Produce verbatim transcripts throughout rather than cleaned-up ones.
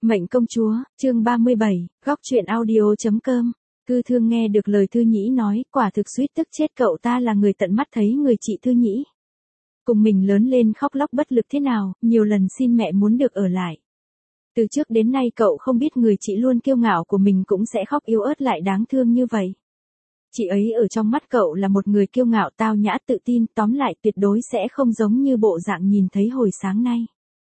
Mệnh công chúa, chương ba mươi bảy, góc truyện audio.com. Cư Thương nghe được lời Thư Nhĩ nói, quả thực suýt tức chết, cậu ta là người tận mắt thấy người chị Thư Nhĩ cùng mình lớn lên khóc lóc bất lực thế nào, nhiều lần xin mẹ muốn được ở lại. Từ trước đến nay cậu không biết người chị luôn kiêu ngạo của mình cũng sẽ khóc yếu ớt lại đáng thương như vậy. Chị ấy ở trong mắt cậu là một người kiêu ngạo, tao nhã, tự tin, tóm lại tuyệt đối sẽ không giống như bộ dạng nhìn thấy hồi sáng nay.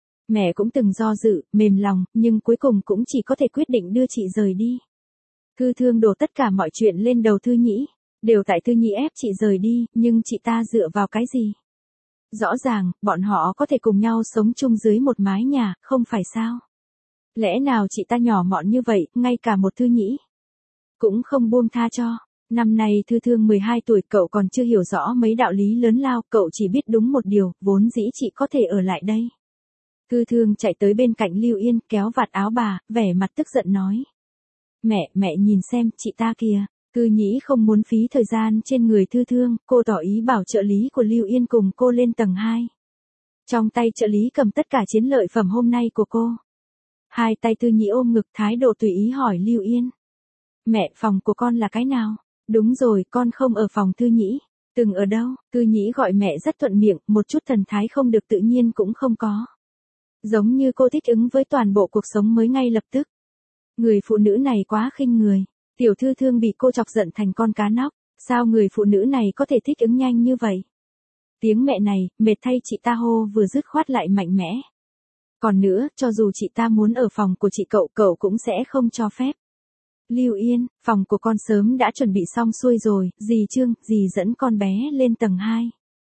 Mẹ cũng từng do dự, mềm lòng, nhưng cuối cùng cũng chỉ có thể quyết định đưa chị rời đi. Cư Thương đổ tất cả mọi chuyện lên đầu Thư Nhĩ, đều tại Thư Nhĩ ép chị rời đi, nhưng chị ta dựa vào cái gì? Rõ ràng, bọn họ có thể cùng nhau sống chung dưới một mái nhà, không phải sao? Lẽ nào chị ta nhỏ mọn như vậy, ngay cả một Thư Nhĩ cũng không buông tha cho? Năm nay Thư Thương mười hai tuổi, cậu còn chưa hiểu rõ mấy đạo lý lớn lao, cậu chỉ biết đúng một điều, vốn dĩ chị có thể ở lại đây. Cư Thương chạy tới bên cạnh Lưu Yên, kéo vạt áo bà, vẻ mặt tức giận nói. Mẹ, mẹ nhìn xem, chị ta kìa. Cư Nhĩ không muốn phí thời gian trên người Thư Thương, cô tỏ ý bảo trợ lý của Lưu Yên cùng cô lên tầng hai. Trong tay trợ lý cầm tất cả chiến lợi phẩm hôm nay của cô. Hai tay Thư Nhĩ ôm ngực, thái độ tùy ý hỏi Lưu Yên. Mẹ, phòng của con là cái nào? Đúng rồi, con không ở phòng Thư Nhĩ. Từng ở đâu? Thư Nhĩ gọi mẹ rất thuận miệng, một chút thần thái không được tự nhiên cũng không có. Giống như cô thích ứng với toàn bộ cuộc sống mới ngay lập tức. Người phụ nữ này quá khinh người. Tiểu Thư Thương bị cô chọc giận thành con cá nóc. Sao người phụ nữ này có thể thích ứng nhanh như vậy? Tiếng mẹ này, mệt thay, chị ta hô vừa dứt khoát lại mạnh mẽ. Còn nữa, cho dù chị ta muốn ở phòng của chị cậu, cậu cũng sẽ không cho phép. Lưu Yên, phòng của con sớm đã chuẩn bị xong xuôi rồi, dì Trương, dì dẫn con bé lên tầng hai.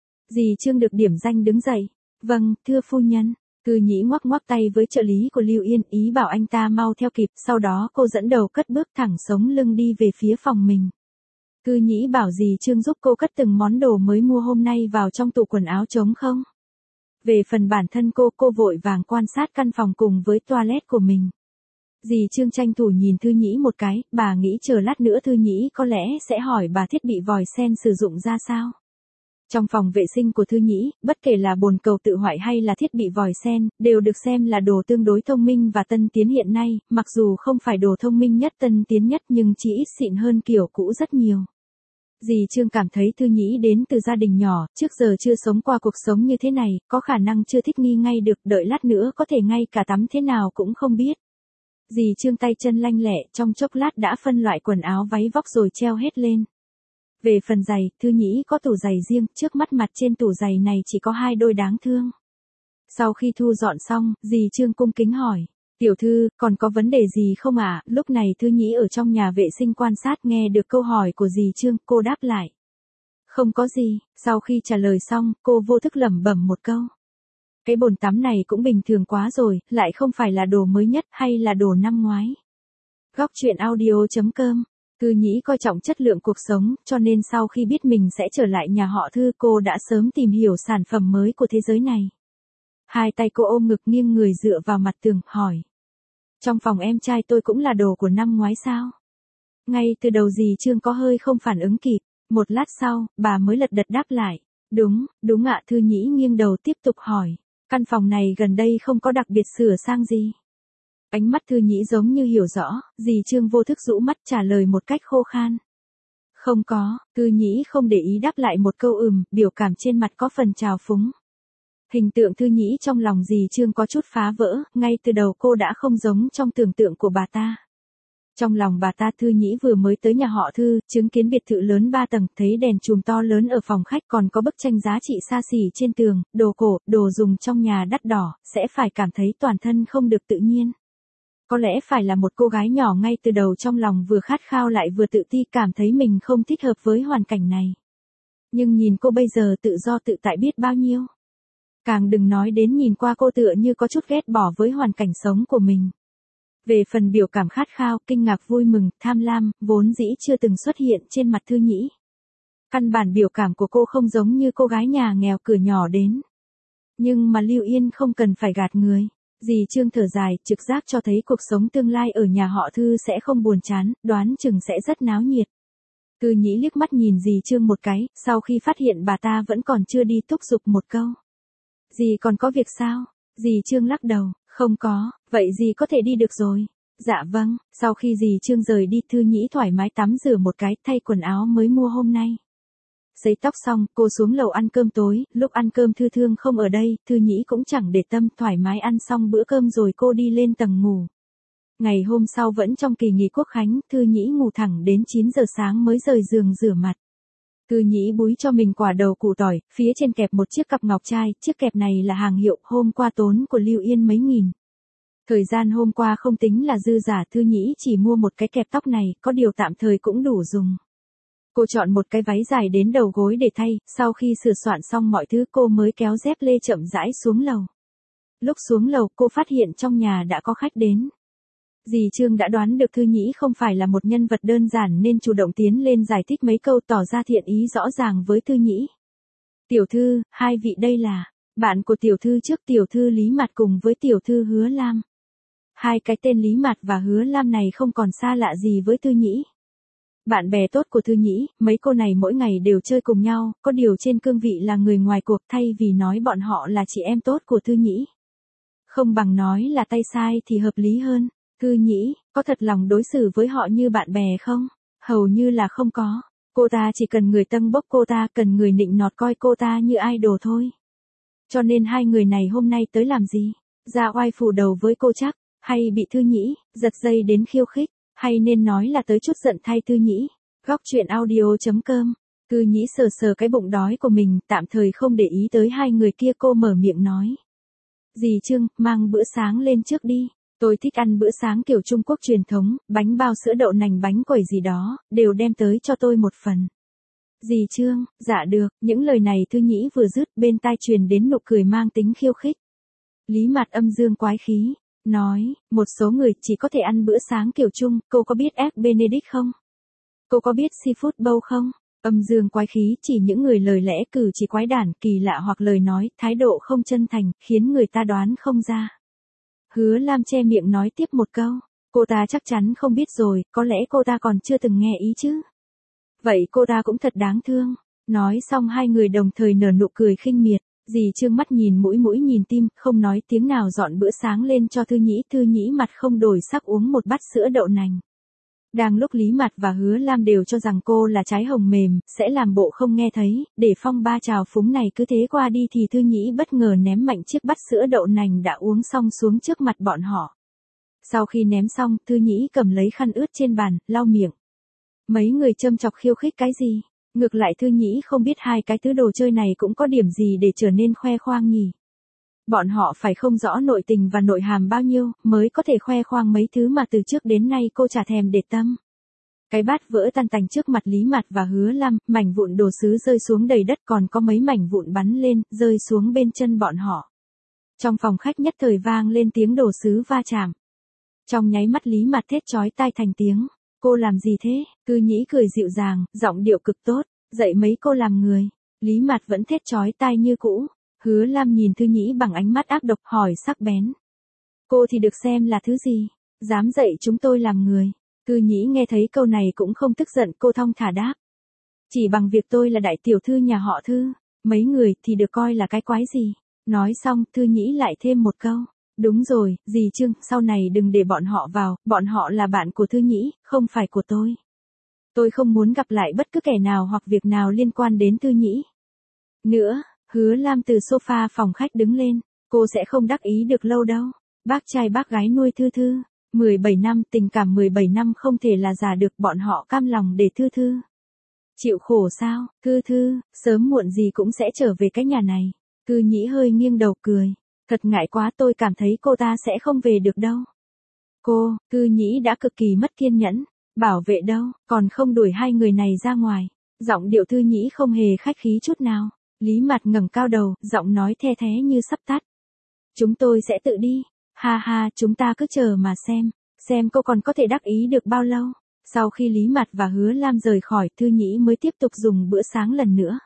Dì Trương được điểm danh đứng dậy. Vâng, thưa phu nhân. Cư Nhĩ ngoắc ngoắc tay với trợ lý của Lưu Yên, ý bảo anh ta mau theo kịp, sau đó cô dẫn đầu cất bước thẳng sống lưng đi về phía phòng mình. Cư Nhĩ bảo dì Trương giúp cô cất từng món đồ mới mua hôm nay vào trong tủ quần áo trống không. Về phần bản thân cô, cô vội vàng quan sát căn phòng cùng với toilet của mình. Dì Trương tranh thủ nhìn Thư Nhĩ một cái, bà nghĩ chờ lát nữa Thư Nhĩ có lẽ sẽ hỏi bà thiết bị vòi sen sử dụng ra sao. Trong phòng vệ sinh của Thư Nhĩ, bất kể là bồn cầu tự hoại hay là thiết bị vòi sen, đều được xem là đồ tương đối thông minh và tân tiến hiện nay, mặc dù không phải đồ thông minh nhất tân tiến nhất nhưng chỉ ít xịn hơn kiểu cũ rất nhiều. Dì Trương cảm thấy Thư Nhĩ đến từ gia đình nhỏ, trước giờ chưa sống qua cuộc sống như thế này, có khả năng chưa thích nghi ngay được, đợi lát nữa có thể ngay cả tắm thế nào cũng không biết. Dì Trương tay chân lanh lẹ, trong chốc lát đã phân loại quần áo váy vóc rồi treo hết lên. Về phần giày, Thư Nhĩ có tủ giày riêng, trước mắt mặt trên tủ giày này chỉ có hai đôi đáng thương. Sau khi thu dọn xong, dì Trương cung kính hỏi. Tiểu thư, còn có vấn đề gì không ạ? À? Lúc này Thư Nhĩ ở trong nhà vệ sinh quan sát nghe được câu hỏi của dì Trương, cô đáp lại. Không có gì, sau khi trả lời xong, cô vô thức lẩm bẩm một câu. Cái bồn tắm này cũng bình thường quá rồi, lại không phải là đồ mới nhất hay là đồ năm ngoái. Góc truyện audio.com. Cư Nhĩ coi trọng chất lượng cuộc sống, cho nên sau khi biết mình sẽ trở lại nhà họ Thư, cô đã sớm tìm hiểu sản phẩm mới của thế giới này. Hai tay cô ôm ngực nghiêng người dựa vào mặt tường, hỏi. Trong phòng em trai tôi cũng là đồ của năm ngoái sao? Ngay từ đầu dì Trương có hơi không phản ứng kịp, một lát sau, bà mới lật đật đáp lại. Đúng, đúng ạ. Thư Nhĩ nghiêng đầu tiếp tục hỏi. Căn phòng này gần đây không có đặc biệt sửa sang gì. Ánh mắt Thư Nhĩ giống như hiểu rõ, dì Trương vô thức rũ mắt trả lời một cách khô khan. Không có, Thư Nhĩ không để ý đáp lại một câu ừm, biểu cảm trên mặt có phần trào phúng. Hình tượng Thư Nhĩ trong lòng dì Trương có chút phá vỡ, ngay từ đầu cô đã không giống trong tưởng tượng của bà ta. Trong lòng bà ta Thư Nhĩ vừa mới tới nhà họ Thư, chứng kiến biệt thự lớn ba tầng, thấy đèn chùm to lớn ở phòng khách còn có bức tranh giá trị xa xỉ trên tường, đồ cổ, đồ dùng trong nhà đắt đỏ, sẽ phải cảm thấy toàn thân không được tự nhiên. Có lẽ phải là một cô gái nhỏ ngay từ đầu trong lòng vừa khát khao lại vừa tự ti, cảm thấy mình không thích hợp với hoàn cảnh này. Nhưng nhìn cô bây giờ tự do tự tại biết bao nhiêu. Càng đừng nói đến nhìn qua cô tựa như có chút ghét bỏ với hoàn cảnh sống của mình. Về phần biểu cảm khát khao, kinh ngạc, vui mừng, tham lam, vốn dĩ chưa từng xuất hiện trên mặt Thư Nhĩ. Căn bản biểu cảm của cô không giống như cô gái nhà nghèo cửa nhỏ đến. Nhưng mà Lưu Yên không cần phải gạt người. Dì Trương thở dài, trực giác cho thấy cuộc sống tương lai ở nhà họ Thư sẽ không buồn chán, đoán chừng sẽ rất náo nhiệt. Cư Nhĩ liếc mắt nhìn dì Trương một cái, sau khi phát hiện bà ta vẫn còn chưa đi thúc giục một câu. Dì còn có việc sao? Dì Trương lắc đầu, Không có, vậy dì có thể đi được rồi. Dạ vâng, sau khi dì Trương rời đi Thư Nhĩ thoải mái tắm rửa một cái, thay quần áo mới mua hôm nay. Sấy tóc xong, cô xuống lầu ăn cơm tối, lúc ăn cơm Thư Thương không ở đây, Thư Nhĩ cũng chẳng để tâm, thoải mái ăn xong bữa cơm rồi cô đi lên tầng ngủ. Ngày hôm sau vẫn trong kỳ nghỉ Quốc khánh, Thư Nhĩ ngủ thẳng đến chín giờ sáng mới rời giường rửa mặt. Thư Nhĩ búi cho mình quả đầu củ tỏi, phía trên kẹp một chiếc cặp ngọc trai, chiếc kẹp này là hàng hiệu, hôm qua tốn của Lưu Yên mấy nghìn. Thời gian hôm qua không tính là dư giả, Thư Nhĩ chỉ mua một cái kẹp tóc này, có điều tạm thời cũng đủ dùng. Cô chọn một cái váy dài đến đầu gối để thay, sau khi sửa soạn xong mọi thứ cô mới kéo dép lê chậm rãi xuống lầu. Lúc xuống lầu cô phát hiện trong nhà đã có khách đến. Dì Trương đã đoán được Thư Nhĩ không phải là một nhân vật đơn giản nên chủ động tiến lên giải thích mấy câu tỏ ra thiện ý rõ ràng với Thư Nhĩ. Tiểu thư, hai vị đây là bạn của tiểu thư trước, tiểu thư Lý Mạt cùng với tiểu thư Hứa Lam. Hai cái tên Lý Mạt và Hứa Lam này không còn xa lạ gì với Thư Nhĩ. Bạn bè tốt của Thư Nhĩ, mấy cô này mỗi ngày đều chơi cùng nhau, có điều trên cương vị là người ngoài cuộc, thay vì nói bọn họ là chị em tốt của Thư Nhĩ. Không bằng nói là tay sai thì hợp lý hơn. Thư Nhĩ, có thật lòng đối xử với họ như bạn bè không? Hầu như là không có. Cô ta chỉ cần người tâng bốc cô ta, cần người nịnh nọt coi cô ta như idol thôi. Cho nên hai người này hôm nay tới làm gì? Ra oai phủ đầu với cô chắc, hay bị Thư Nhĩ giật dây đến khiêu khích, hay nên nói là tới chút giận thay Thư Nhĩ. Góc truyện audio chấm com. Thư Nhĩ sờ sờ cái bụng đói của mình, tạm thời không để ý tới hai người kia, cô mở miệng nói. Dì Trương, mang bữa sáng lên trước đi. Tôi thích ăn bữa sáng kiểu Trung Quốc truyền thống, bánh bao sữa đậu nành bánh quẩy gì đó, đều đem tới cho tôi một phần. Dì Trương, dạ được, những lời này Thư Nhĩ vừa dứt bên tai truyền đến nụ cười mang tính khiêu khích. Lý Mạt âm dương quái khí, nói, một số người chỉ có thể ăn bữa sáng kiểu Trung, cô có biết Egg Benedict không? Cô có biết seafood bowl không? Âm dương quái khí chỉ những người lời lẽ cử chỉ quái đản, kỳ lạ hoặc lời nói, thái độ không chân thành, khiến người ta đoán không ra. Hứa Lam che miệng nói tiếp một câu, cô ta chắc chắn không biết rồi, có lẽ cô ta còn chưa từng nghe ý chứ. Vậy cô ta cũng thật đáng thương. Nói xong hai người đồng thời nở nụ cười khinh miệt, dì Trương mắt nhìn mũi mũi nhìn tim, không nói tiếng nào dọn bữa sáng lên cho Thư Nhĩ, Thư Nhĩ mặt không đổi sắc uống một bát sữa đậu nành. Đang lúc Lý Mạt và Hứa Lam đều cho rằng cô là trái hồng mềm, sẽ làm bộ không nghe thấy, để phong ba trào phúng này cứ thế qua đi thì Thư Nhĩ bất ngờ ném mạnh chiếc bát sữa đậu nành đã uống xong xuống trước mặt bọn họ. Sau khi ném xong, Thư Nhĩ cầm lấy khăn ướt trên bàn, lau miệng. Mấy người châm chọc khiêu khích cái gì? Ngược lại Thư Nhĩ không biết hai cái thứ đồ chơi này cũng có điểm gì để trở nên khoe khoang nhỉ? Bọn họ phải không rõ nội tình và nội hàm bao nhiêu, mới có thể khoe khoang mấy thứ mà từ trước đến nay cô chả thèm để tâm. Cái bát vỡ tan tành trước mặt Lý Mạt và Hứa Lam, mảnh vụn đồ sứ rơi xuống đầy đất, còn có mấy mảnh vụn bắn lên, rơi xuống bên chân bọn họ. Trong phòng khách nhất thời vang lên tiếng đồ sứ va chạm. Trong nháy mắt Lý Mạt thét chói tai thành tiếng. Cô làm gì thế? Thư Nhĩ cười dịu dàng, giọng điệu cực tốt, dạy mấy cô làm người. Lý Mạt vẫn thét chói tai như cũ. Hứa Lam nhìn Thư Nhĩ bằng ánh mắt ác độc, hỏi sắc bén. Cô thì được xem là thứ gì? Dám dạy chúng tôi làm người. Thư Nhĩ nghe thấy câu này cũng không tức giận, cô thong thả đáp. Chỉ bằng việc tôi là đại tiểu thư nhà họ Thư, mấy người thì được coi là cái quái gì? Nói xong, Thư Nhĩ lại thêm một câu. Đúng rồi, dì Trương, sau này đừng để bọn họ vào, bọn họ là bạn của Thư Nhĩ, không phải của tôi. Tôi không muốn gặp lại bất cứ kẻ nào hoặc việc nào liên quan đến Thư Nhĩ. Nữa, Hứa Lam từ sofa phòng khách đứng lên, cô sẽ không đắc ý được lâu đâu. Bác trai bác gái nuôi Thư Thư, mười bảy năm, tình cảm mười bảy năm không thể là giả được, bọn họ cam lòng để Thư Thư chịu khổ sao? Thư Thư, sớm muộn gì cũng sẽ trở về cái nhà này. Thư Nhĩ hơi nghiêng đầu cười. Thật ngại quá, tôi cảm thấy cô ta sẽ không về được đâu. Cô, Thư Nhĩ đã cực kỳ mất kiên nhẫn. Bảo vệ đâu, còn không đuổi hai người này ra ngoài. Giọng điệu Thư Nhĩ không hề khách khí chút nào. Lý Mạt ngẩng cao đầu, giọng nói the thé như sắp tắt. Chúng tôi sẽ tự đi. Ha ha, chúng ta cứ chờ mà xem. Xem cô còn có thể đắc ý được bao lâu. Sau khi Lý Mạt và Hứa Lam rời khỏi, Thư Nhĩ mới tiếp tục dùng bữa sáng lần nữa.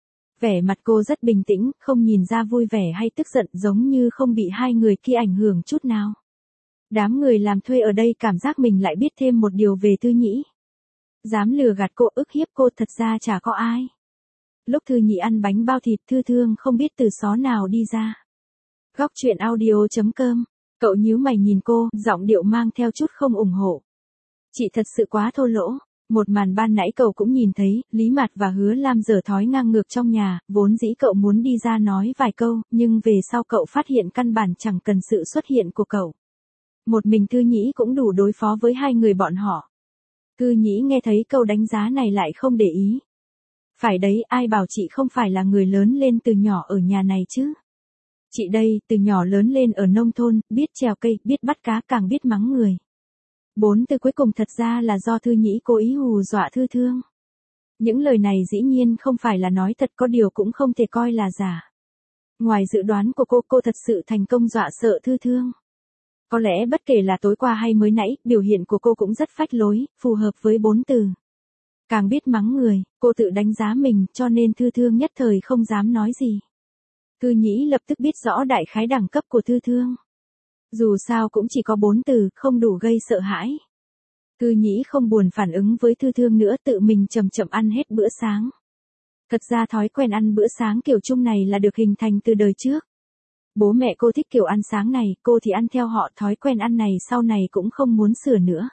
Vẻ mặt cô rất bình tĩnh, không nhìn ra vui vẻ hay tức giận, giống như không bị hai người kia ảnh hưởng chút nào. Đám người làm thuê ở đây cảm giác mình lại biết thêm một điều về Thư Nhĩ. Dám lừa gạt cô, ức hiếp cô, thật ra chả có ai. Lúc Thư Nhĩ ăn bánh bao thịt, Thư Thương không biết từ xó nào đi ra. Góc truyện audio chấm com Cậu nhíu mày nhìn cô, giọng điệu mang theo chút không ủng hộ. Chị thật sự quá thô lỗ. Một màn ban nãy cậu cũng nhìn thấy, Lý Mạt và Hứa Lam giở thói ngang ngược trong nhà, vốn dĩ cậu muốn đi ra nói vài câu, nhưng về sau cậu phát hiện căn bản chẳng cần sự xuất hiện của cậu. Một mình Thư Nhĩ cũng đủ đối phó với hai người bọn họ. Thư Nhĩ nghe thấy câu đánh giá này lại không để ý. Phải đấy, ai bảo chị không phải là người lớn lên từ nhỏ ở nhà này chứ? Chị đây, từ nhỏ lớn lên ở nông thôn, biết trèo cây, biết bắt cá, càng biết mắng người. Bốn từ cuối cùng thật ra là do Thư Nhĩ cố ý hù dọa Thư Thương. Những lời này dĩ nhiên không phải là nói thật, có điều cũng không thể coi là giả. Ngoài dự đoán của cô, cô thật sự thành công dọa sợ Thư Thương. Có lẽ bất kể là tối qua hay mới nãy, biểu hiện của cô cũng rất phách lối, phù hợp với bốn từ. Càng biết mắng người, cô tự đánh giá mình, cho nên Thư Thương nhất thời không dám nói gì. Thư Nhĩ lập tức biết rõ đại khái đẳng cấp của Thư Thương. Dù sao cũng chỉ có bốn từ, không đủ gây sợ hãi. Thư Nhĩ không buồn phản ứng với Thư Thương nữa, tự mình chậm chậm ăn hết bữa sáng. Thật ra thói quen ăn bữa sáng kiểu chung này là được hình thành từ đời trước. Bố mẹ cô thích kiểu ăn sáng này, cô thì ăn theo họ, thói quen ăn này sau này cũng không muốn sửa nữa.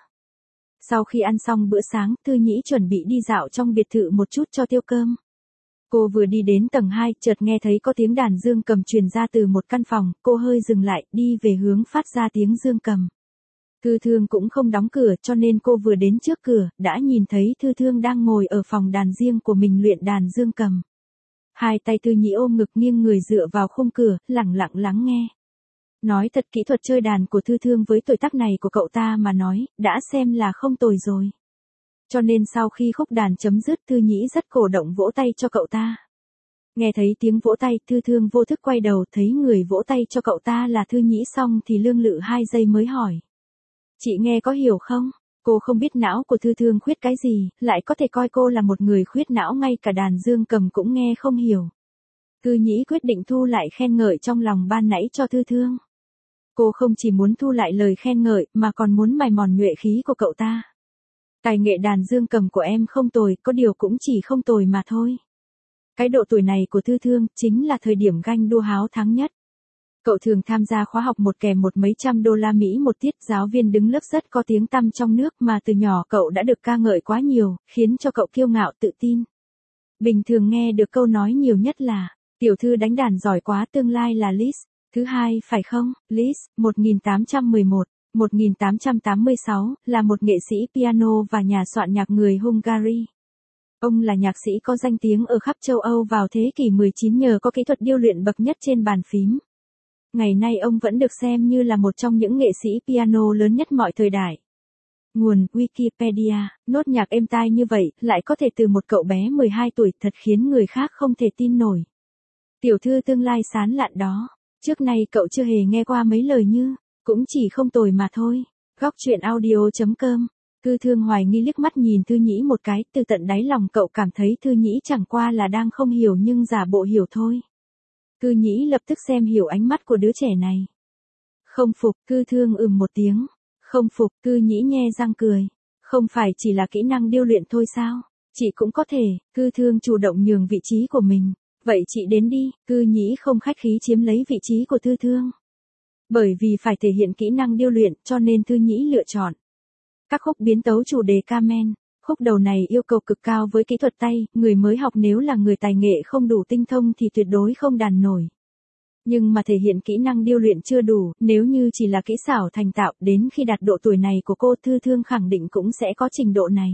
Sau khi ăn xong bữa sáng, Thư Nhĩ chuẩn bị đi dạo trong biệt thự một chút cho tiêu cơm. Cô vừa đi đến tầng hai, chợt nghe thấy có tiếng đàn dương cầm truyền ra từ một căn phòng, cô hơi dừng lại, đi về hướng phát ra tiếng dương cầm. Thư Thương cũng không đóng cửa, cho nên cô vừa đến trước cửa, đã nhìn thấy Thư Thương đang ngồi ở phòng đàn riêng của mình luyện đàn dương cầm. Hai tay Thư Nhĩ ôm ngực nghiêng người dựa vào khung cửa, lẳng lặng lắng nghe. Nói thật, kỹ thuật chơi đàn của Thư Thương với tuổi tác này của cậu ta mà nói, đã xem là không tồi rồi. Cho nên sau khi khúc đàn chấm dứt, Thư Nhĩ rất cổ động vỗ tay cho cậu ta. Nghe thấy tiếng vỗ tay, Thư Thương vô thức quay đầu, thấy người vỗ tay cho cậu ta là Thư Nhĩ xong thì lương lự hai giây mới hỏi. Chị nghe có hiểu không? Cô không biết não của Thư Thương khuyết cái gì, lại có thể coi cô là một người khuyết não, ngay cả đàn dương cầm cũng nghe không hiểu. Thư Nhĩ quyết định thu lại khen ngợi trong lòng ban nãy cho Thư Thương. Cô không chỉ muốn thu lại lời khen ngợi, mà còn muốn mài mòn nhuệ khí của cậu ta. Tài nghệ đàn dương cầm của em không tồi, có điều cũng chỉ không tồi mà thôi. Cái độ tuổi này của Thư Thương, chính là thời điểm ganh đua háo thắng nhất. Cậu thường tham gia khóa học một kèm một mấy trăm đô la Mỹ một tiết, giáo viên đứng lớp rất có tiếng tăm trong nước, mà từ nhỏ cậu đã được ca ngợi quá nhiều, khiến cho cậu kiêu ngạo tự tin. Bình thường nghe được câu nói nhiều nhất là, tiểu thư đánh đàn giỏi quá, tương lai là Liszt. Thứ hai phải không? Liszt, một nghìn tám trăm mười một đến một nghìn tám trăm tám mươi sáu, là một nghệ sĩ piano và nhà soạn nhạc người Hungary. Ông là nhạc sĩ có danh tiếng ở khắp châu Âu vào thế kỷ mười chín nhờ có kỹ thuật điêu luyện bậc nhất trên bàn phím. Ngày nay ông vẫn được xem như là một trong những nghệ sĩ piano lớn nhất mọi thời đại. Nguồn Wikipedia, nốt nhạc êm tai như vậy, lại có thể từ một cậu bé mười hai tuổi, thật khiến người khác không thể tin nổi. Tiểu thư tương lai sán lạn đó, trước nay cậu chưa hề nghe qua mấy lời như, cũng chỉ không tồi mà thôi. Góc truyện audio chấm com. Thư Thương hoài nghi liếc mắt nhìn Thư Nhĩ một cái, từ tận đáy lòng cậu cảm thấy Thư Nhĩ chẳng qua là đang không hiểu nhưng giả bộ hiểu thôi. Thư Nhĩ lập tức xem hiểu ánh mắt của đứa trẻ này. Không phục, Thư Thương ừm một tiếng. Không phục, Thư Nhĩ nhe răng cười. Không phải chỉ là kỹ năng điêu luyện thôi sao? Chị cũng có thể. Thư Thương chủ động nhường vị trí của mình. Vậy chị đến đi. Thư Nhĩ không khách khí chiếm lấy vị trí của Thư Thương. Bởi vì phải thể hiện kỹ năng điêu luyện, cho nên Thư Nhĩ lựa chọn các khúc biến tấu chủ đề Carmen. Khúc đầu này yêu cầu cực cao với kỹ thuật tay, người mới học nếu là người tài nghệ không đủ tinh thông thì tuyệt đối không đàn nổi. Nhưng mà thể hiện kỹ năng điêu luyện chưa đủ, nếu như chỉ là kỹ xảo thành tạo, đến khi đạt độ tuổi này của cô, Thư Thương khẳng định cũng sẽ có trình độ này.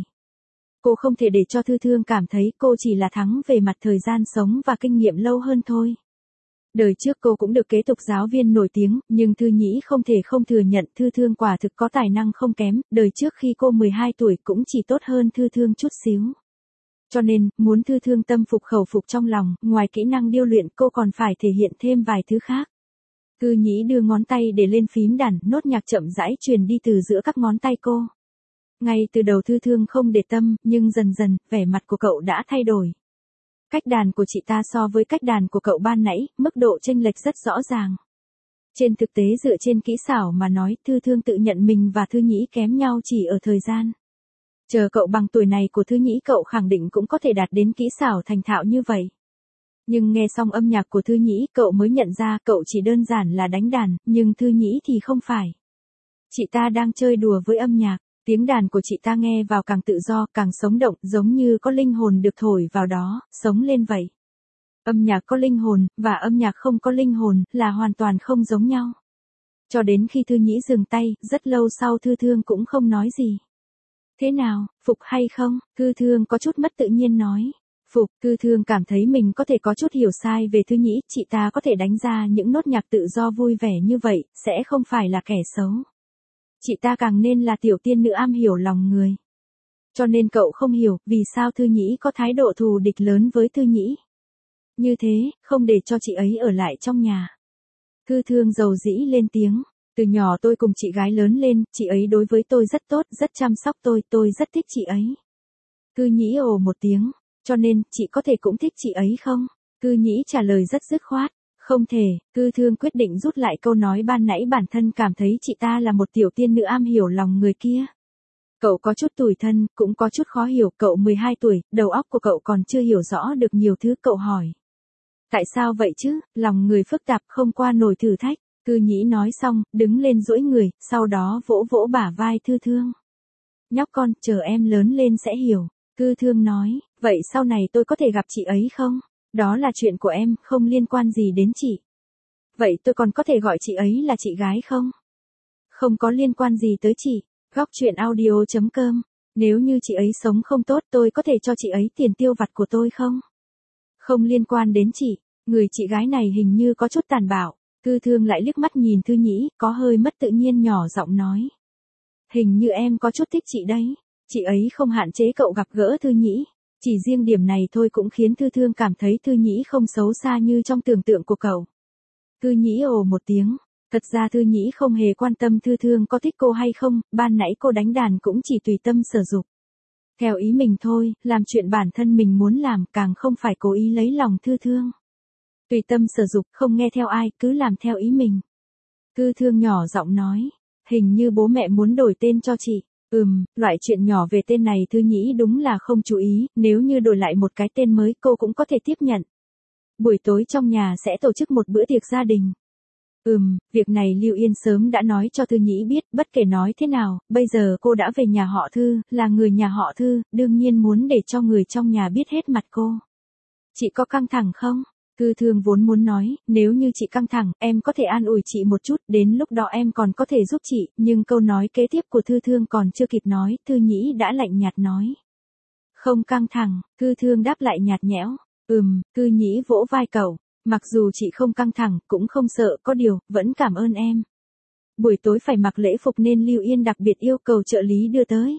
Cô không thể để cho Thư Thương cảm thấy cô chỉ là thắng về mặt thời gian sống và kinh nghiệm lâu hơn thôi. Đời trước cô cũng được kế tục giáo viên nổi tiếng, nhưng Thư Nhĩ không thể không thừa nhận Thư Thương quả thực có tài năng không kém, đời trước khi cô mười hai tuổi cũng chỉ tốt hơn Thư Thương chút xíu. Cho nên, muốn Thư Thương tâm phục khẩu phục trong lòng, ngoài kỹ năng điêu luyện cô còn phải thể hiện thêm vài thứ khác. Thư Nhĩ đưa ngón tay để lên phím đàn, nốt nhạc chậm rãi truyền đi từ giữa các ngón tay cô. Ngay từ đầu Thư Thương không để tâm, nhưng dần dần, vẻ mặt của cậu đã thay đổi. Cách đàn của chị ta so với cách đàn của cậu ban nãy, mức độ chênh lệch rất rõ ràng. Trên thực tế dựa trên kỹ xảo mà nói, Thư Thương tự nhận mình và Thư Nhĩ kém nhau chỉ ở thời gian. Chờ cậu bằng tuổi này của Thư Nhĩ cậu khẳng định cũng có thể đạt đến kỹ xảo thành thạo như vậy. Nhưng nghe xong âm nhạc của Thư Nhĩ, cậu mới nhận ra cậu chỉ đơn giản là đánh đàn, nhưng Thư Nhĩ thì không phải. Chị ta đang chơi đùa với âm nhạc, tiếng đàn của chị ta nghe vào càng tự do, càng sống động, giống như có linh hồn được thổi vào đó, sống lên vậy. Âm nhạc có linh hồn, và âm nhạc không có linh hồn, là hoàn toàn không giống nhau. Cho đến khi Thư Nhĩ dừng tay, rất lâu sau Thư Thương cũng không nói gì. Thế nào, phục hay không? Thư Thương có chút mất tự nhiên nói. Phục, Thư Thương cảm thấy mình có thể có chút hiểu sai về Thư Nhĩ, chị ta có thể đánh ra những nốt nhạc tự do vui vẻ như vậy, sẽ không phải là kẻ xấu. Chị ta càng nên là tiểu tiên nữ am hiểu lòng người. Cho nên cậu không hiểu, vì sao Thư Nhĩ có thái độ thù địch lớn với Thư Nhĩ. Như thế, không để cho chị ấy ở lại trong nhà. Thư Thương dầu dĩ lên tiếng. Từ nhỏ tôi cùng chị gái lớn lên, chị ấy đối với tôi rất tốt, rất chăm sóc tôi, tôi rất thích chị ấy. Thư Nhĩ ồ một tiếng. Cho nên, chị có thể cũng thích chị ấy không? Thư Nhĩ trả lời rất dứt khoát. Không thể, Thư Thương quyết định rút lại câu nói ban nãy, bản thân cảm thấy chị ta là một tiểu tiên nữ am hiểu lòng người kia. Cậu có chút tủi thân, cũng có chút khó hiểu, cậu mười hai tuổi, đầu óc của cậu còn chưa hiểu rõ được nhiều thứ, cậu hỏi. Tại sao vậy chứ, lòng người phức tạp không qua nổi thử thách. Thư Nhĩ nói xong, đứng lên duỗi người, sau đó vỗ vỗ bả vai Thư Thương. Nhóc con, chờ em lớn lên sẽ hiểu. Thư Thương nói, vậy sau này tôi có thể gặp chị ấy không? Đó là chuyện của em, không liên quan gì đến chị. Vậy tôi còn có thể gọi chị ấy là chị gái không? Không có liên quan gì tới chị. Góc truyện audio chấm com. Nếu như chị ấy sống không tốt, tôi có thể cho chị ấy tiền tiêu vặt của tôi không? Không liên quan đến chị. Người chị gái này hình như có chút tàn bạo. Thư Thương lại liếc mắt nhìn Thư Nhĩ, có hơi mất tự nhiên nhỏ giọng nói. Hình như em có chút thích chị đấy. Chị ấy không hạn chế cậu gặp gỡ Thư Nhĩ. Chỉ riêng điểm này thôi cũng khiến Thư Thương cảm thấy Thư Nhĩ không xấu xa như trong tưởng tượng của cậu. Thư Nhĩ ồ một tiếng. Thật ra Thư Nhĩ không hề quan tâm Thư Thương có thích cô hay không, ban nãy cô đánh đàn cũng chỉ tùy tâm sở dục. Theo ý mình thôi, làm chuyện bản thân mình muốn làm, càng không phải cố ý lấy lòng Thư Thương. Tùy tâm sở dục, không nghe theo ai, cứ làm theo ý mình. Thư Thương nhỏ giọng nói, hình như bố mẹ muốn đổi tên cho chị. Ừm, loại chuyện nhỏ về tên này Thư Nhĩ đúng là không chú ý, nếu như đổi lại một cái tên mới cô cũng có thể tiếp nhận. Buổi tối trong nhà sẽ tổ chức một bữa tiệc gia đình. Ừm, việc này Lưu Yên sớm đã nói cho Thư Nhĩ biết, bất kể nói thế nào, bây giờ cô đã về nhà họ Thư, là người nhà họ Thư, đương nhiên muốn để cho người trong nhà biết hết mặt cô. Chị có căng thẳng không? Thư Thương vốn muốn nói, nếu như chị căng thẳng, em có thể an ủi chị một chút, đến lúc đó em còn có thể giúp chị, nhưng câu nói kế tiếp của Thư Thương còn chưa kịp nói, Thư Nhĩ đã lạnh nhạt nói. Không căng thẳng, Thư Thương đáp lại nhạt nhẽo. Ừm, Thư Nhĩ vỗ vai cậu, mặc dù chị không căng thẳng, cũng không sợ, có điều, vẫn cảm ơn em. Buổi tối phải mặc lễ phục nên Lưu Yên đặc biệt yêu cầu trợ lý đưa tới.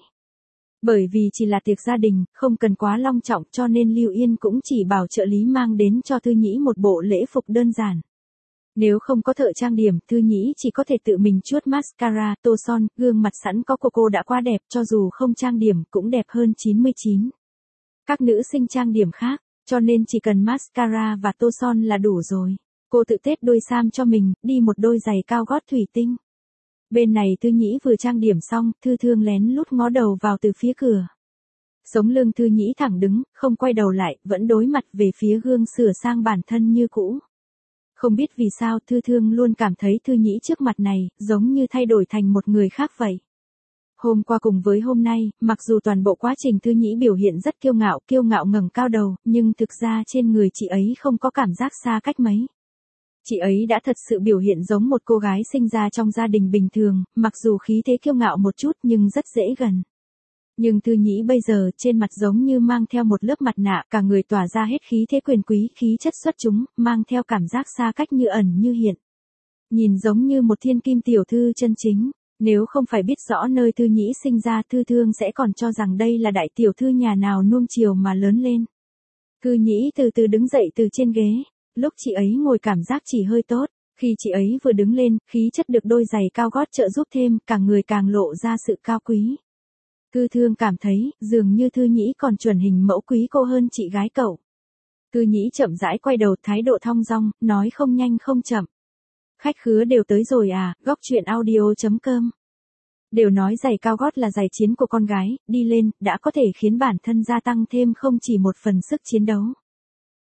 Bởi vì chỉ là tiệc gia đình, không cần quá long trọng cho nên Lưu Yên cũng chỉ bảo trợ lý mang đến cho Thư Nhĩ một bộ lễ phục đơn giản. Nếu không có thợ trang điểm, Thư Nhĩ chỉ có thể tự mình chuốt mascara, tô son, gương mặt sẵn có của cô đã quá đẹp, cho dù không trang điểm cũng đẹp hơn chín mươi chín. Các nữ sinh trang điểm khác, cho nên chỉ cần mascara và tô son là đủ rồi. Cô tự tết đôi sam cho mình, đi một đôi giày cao gót thủy tinh. Bên này Thư Nhĩ vừa trang điểm xong, Thư Thương lén lút ngó đầu vào từ phía cửa. Sống lưng Thư Nhĩ thẳng đứng, không quay đầu lại, vẫn đối mặt về phía gương sửa sang bản thân như cũ. Không biết vì sao Thư Thương luôn cảm thấy Thư Nhĩ trước mặt này, giống như thay đổi thành một người khác vậy. Hôm qua cùng với hôm nay, mặc dù toàn bộ quá trình Thư Nhĩ biểu hiện rất kiêu ngạo, kiêu ngạo ngẩng cao đầu, nhưng thực ra trên người chị ấy không có cảm giác xa cách mấy. Chị ấy đã thật sự biểu hiện giống một cô gái sinh ra trong gia đình bình thường, mặc dù khí thế kiêu ngạo một chút nhưng rất dễ gần. Nhưng Thư Nhĩ bây giờ trên mặt giống như mang theo một lớp mặt nạ, cả người tỏa ra hết khí thế quyền quý, khí chất xuất chúng, mang theo cảm giác xa cách như ẩn như hiện. Nhìn giống như một thiên kim tiểu thư chân chính, nếu không phải biết rõ nơi Thư Nhĩ sinh ra, Thư Thương sẽ còn cho rằng đây là đại tiểu thư nhà nào nuông chiều mà lớn lên. Thư Nhĩ từ từ đứng dậy từ trên ghế. Lúc chị ấy ngồi cảm giác chỉ hơi tốt, khi chị ấy vừa đứng lên, khí chất được đôi giày cao gót trợ giúp thêm, cả người càng lộ ra sự cao quý. Thư Thương cảm thấy, dường như Thư Nhĩ còn chuẩn hình mẫu quý cô hơn chị gái cậu. Thư Nhĩ chậm rãi quay đầu, thái độ thong dong, nói không nhanh không chậm. Khách khứa đều tới rồi à, góc truyện audio chấm com. Đều nói giày cao gót là giày chiến của con gái, đi lên, đã có thể khiến bản thân gia tăng thêm không chỉ một phần sức chiến đấu.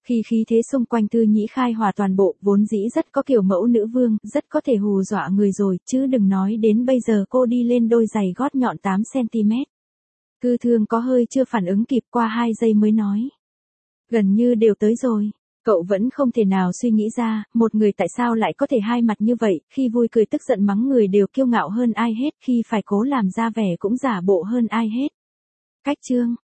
Khi khí thế xung quanh Tư Nhĩ khai hòa toàn bộ, vốn dĩ rất có kiểu mẫu nữ vương, rất có thể hù dọa người rồi, chứ đừng nói đến bây giờ cô đi lên đôi giày gót nhọn tám xăng ti mét. Cư Thương có hơi chưa phản ứng kịp, qua hai giây mới nói. Gần như đều tới rồi. Cậu vẫn không thể nào suy nghĩ ra, một người tại sao lại có thể hai mặt như vậy, khi vui cười tức giận mắng người đều kiêu ngạo hơn ai hết, khi phải cố làm ra vẻ cũng giả bộ hơn ai hết. Cách chương